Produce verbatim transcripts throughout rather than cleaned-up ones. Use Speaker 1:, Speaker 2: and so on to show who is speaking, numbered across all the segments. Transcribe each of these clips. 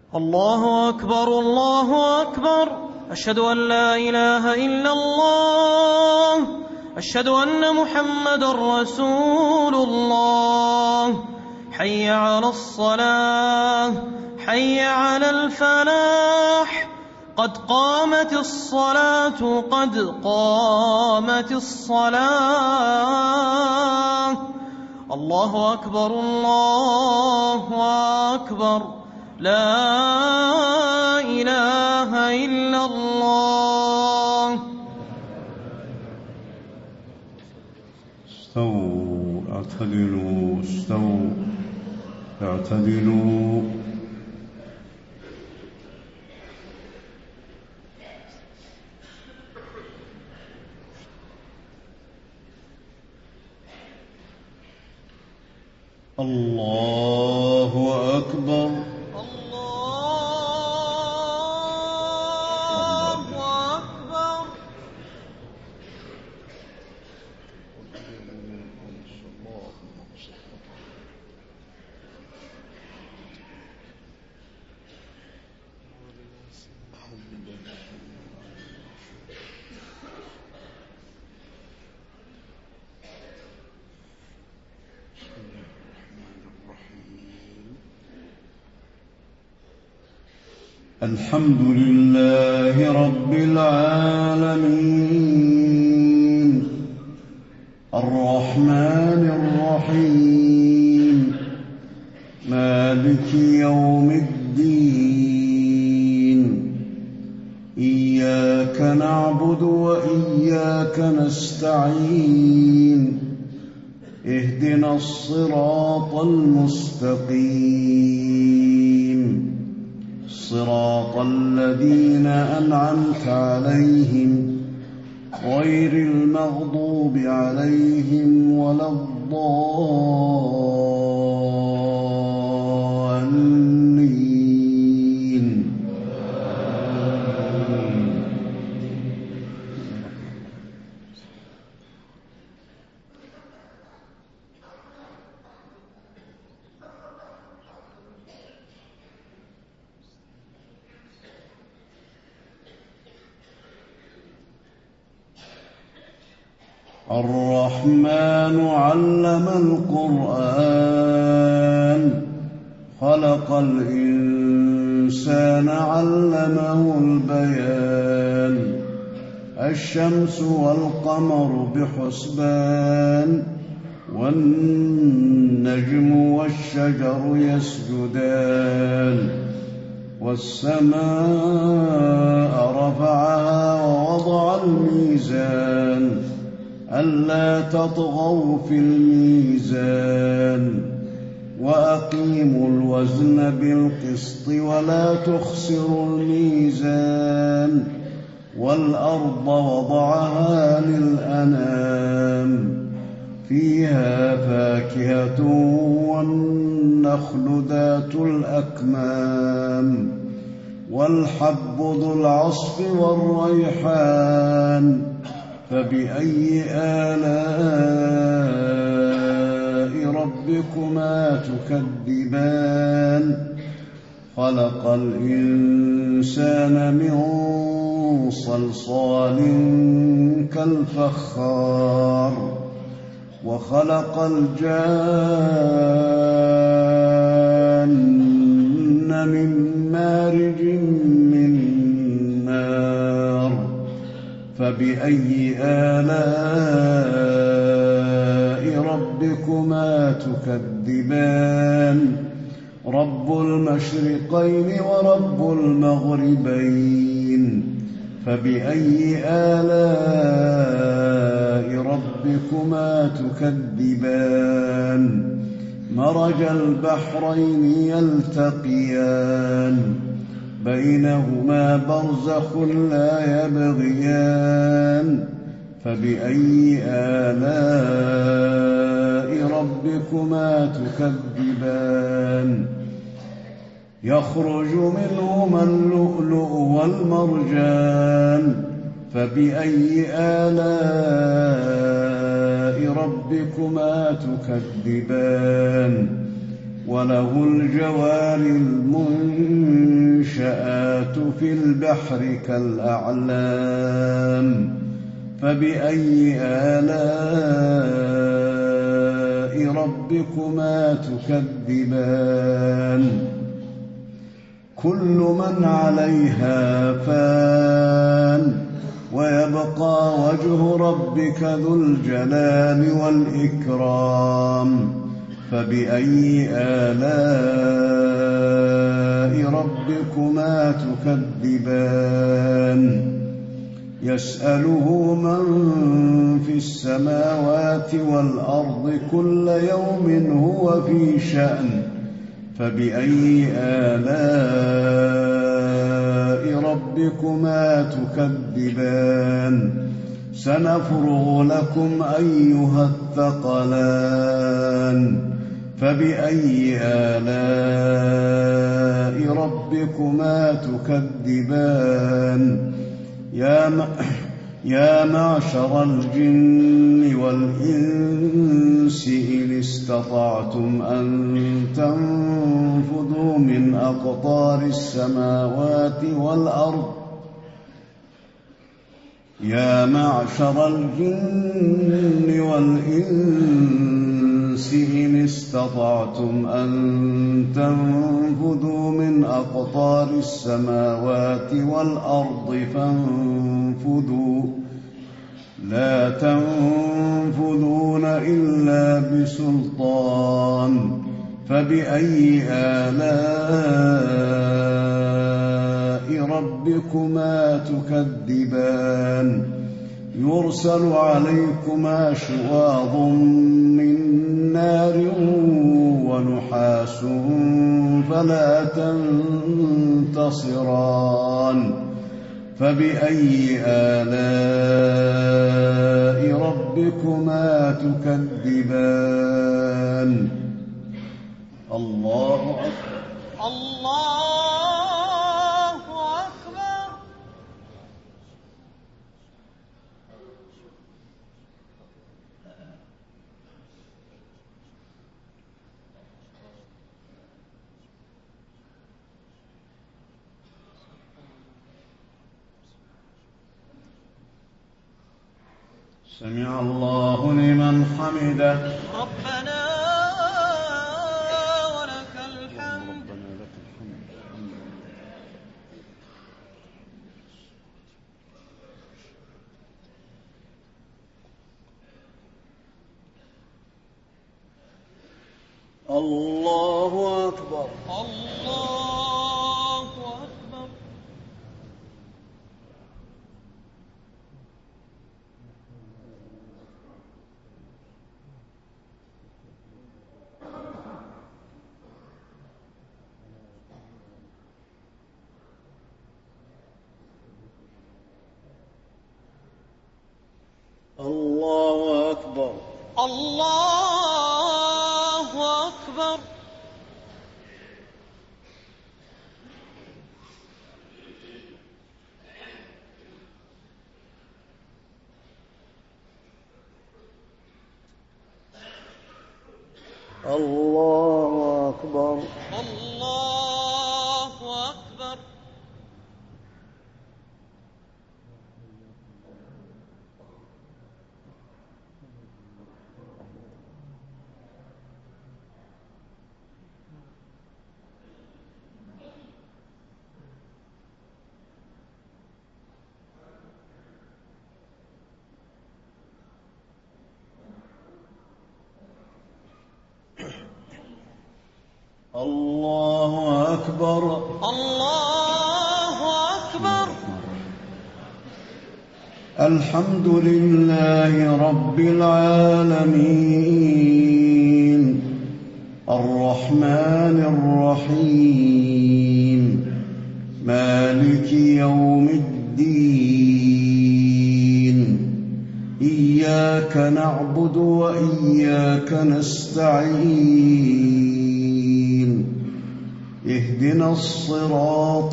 Speaker 1: الله أكبر الله أكبر. أشهد أن لا إله إلا الله. أشهد أن محمدًا رسول الله. حي على الصلاة، حي على الفلاح، قد قامت الصلاة، قد قامت الصلاة. الله أكبر الله أكبر. لا إله إلا الله.
Speaker 2: استووا اعتدلوا استووا اعتدلوا. الله أكبر. الحمد لله رب العالمين الرحمن الرحيم مالك يوم الدين. إياك نعبد وإياك نستعين. اهدنا الصراط المستقيم، صراط الذين أنعمت عليهم غير المغضوب عليهم ولا الضالين. الرحمن علم القرآن خلق الإنسان علمه البيان. الشمس والقمر بحسبان والنجم والشجر يسجدان. والسماء رفعها ووضع الميزان ألا تطغوا في الميزان وأقيموا الوزن بالقسط ولا تخسروا الميزان. والأرض وضعها للأنام فيها فاكهة والنخل ذات الأكمام والحب ذو العصف والريحان. فبأي آلاء ربكما تكذبان؟ خلق الإنسان من صلصال كالفخار وخلق الجان من مارج من نار. فبأي آلاء ربكما تكذبان؟ رب المشرقين ورب المغربين. فبأي آلاء ربكما تكذبان؟ مرج البحرين يلتقيان بينهما برزخ لا يبغيان. فبأي آلاء ربكما تكذبان؟ يخرج منهما اللؤلؤ والمرجان. فبأي آلاء ربكما تكذبان؟ وله الجوار المنشآت والظلمات في البحر كالأعلام فبأي آلاء ربكما تكذبان كل من عليها فان ويبقى وجه ربك ذو الجلال والإكرام فبأي آلاء ربكما تكذبان يسأله من في السماوات والأرض كل يوم هو في شأن فبأي آلاء ربكما تكذبان سنفرغ لكم أيها الثقلان فبأي آلاء ربكما تكذبان يا يا معشر الجن والإنس إن استطعتم أن تنفذوا من أقطار السماوات والأرض يا معشر الجن والإنس إن استطعتم أن تنفذوا من أقطار السماوات والأرض فانفذوا لا تنفذون إلا بسلطان فبأي آلاء ربكما تكذبان يرسل عليكما شواظ من نار ونحاس فلا تنتصران فبأي آلاء ربكما تكذبان الله أكبر
Speaker 1: الله أكبر
Speaker 2: سمع الله لمن حمده
Speaker 1: ربنا ولك الحمد
Speaker 2: الله أكبر
Speaker 1: الله أكبر
Speaker 2: الله أكبر
Speaker 1: الله أكبر
Speaker 2: الله أكبر
Speaker 1: الله أكبر
Speaker 2: الله أكبر
Speaker 1: الله أكبر
Speaker 2: الحمد لله رب العالمين الرحمن الرحيم مالك يوم الدين إياك نعبد وإياك نستعين اهدنا الصراط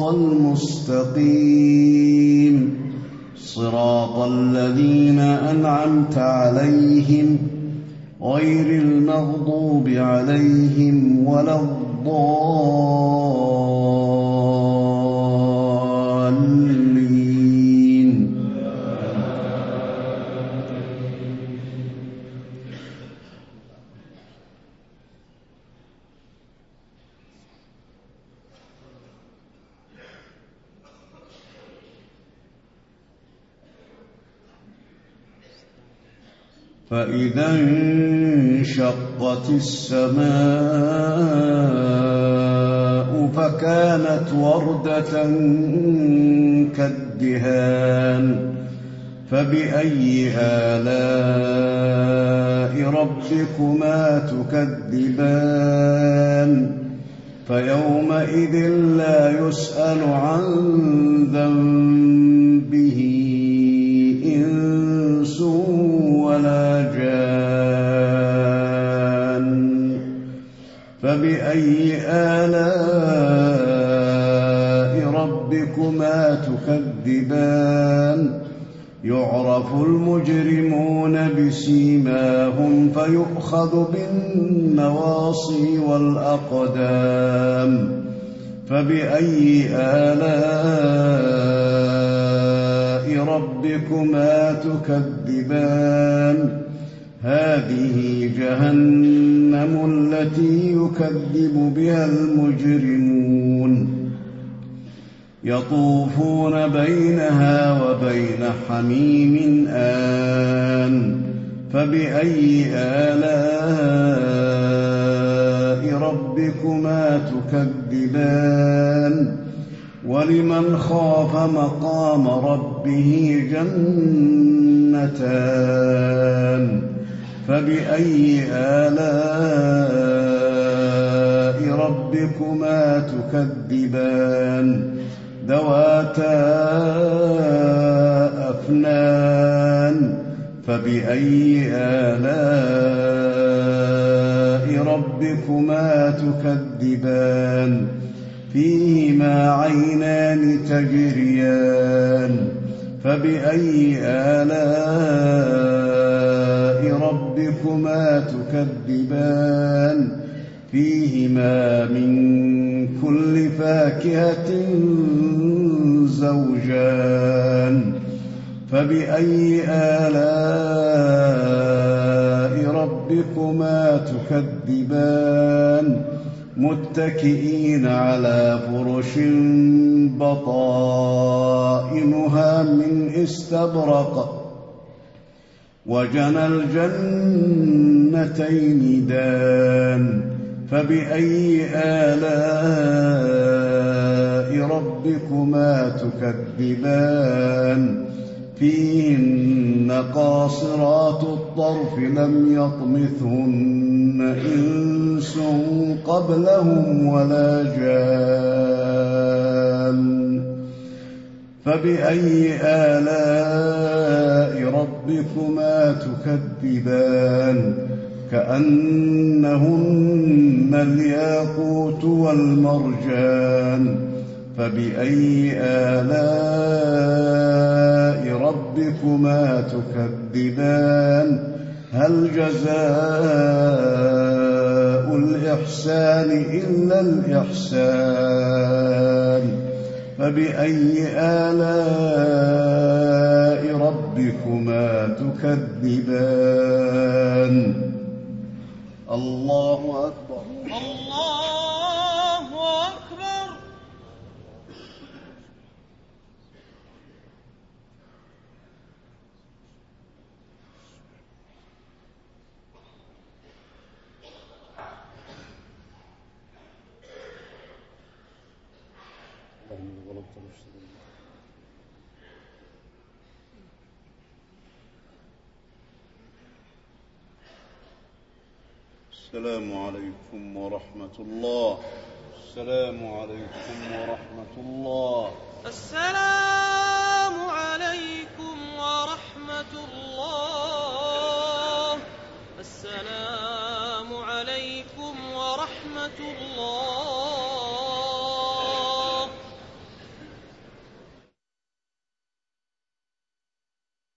Speaker 2: المستقيم صراط الذين أنعمت عليهم غير المغضوب عليهم ولا الضالين فإذا انشقت السماء فكانت وردة كالدهان فبأي آلاء ربكما تكذبان فيومئذ لا يسأل عن ذنبه إنس ولا جان فبأي آلاء ربكما تكذبان يعرف المجرمون بسيماهم فيؤخذ بالنواصي والأقدام فبأي آلاء ربكما تكذبان هذه جهنم التي يكذب بها المجرمون يطوفون بينها وبين حميم آن فبأي آلاء ربكما تكذبان ولمن خاف مقام ربه جنتان فبأي آلاء ربكما تكذبان ذواتا أفنان فبأي آلاء ربكما تكذبان فيهما عينان تجريان فبأي آلاء ربكما تكذبان فيهما من كل فاكهة زوجان فبأي آلاء ربكما تكذبان متكئين على فرش بطائنها من استبرق وجنى الجنتين دان فبأي آلاء ربكما تكذبان فيهن قاصرات الطرف لم يطمثهن إنس قبلهم ولا جان فبأي آلاء ربكما تكذبان كأنهن الياقوت والمرجان فبأي آلاء ربكما تكذبان هل جزاء الإحسان إلا الإحسان فبأي آلاء ربكما تكذبان الله أكبر
Speaker 1: الله أكبر.
Speaker 2: السلام عليكم ورحمة الله. السلام عليكم ورحمة الله.
Speaker 1: السلام عليكم ورحمة الله. السلام عليكم ورحمة الله.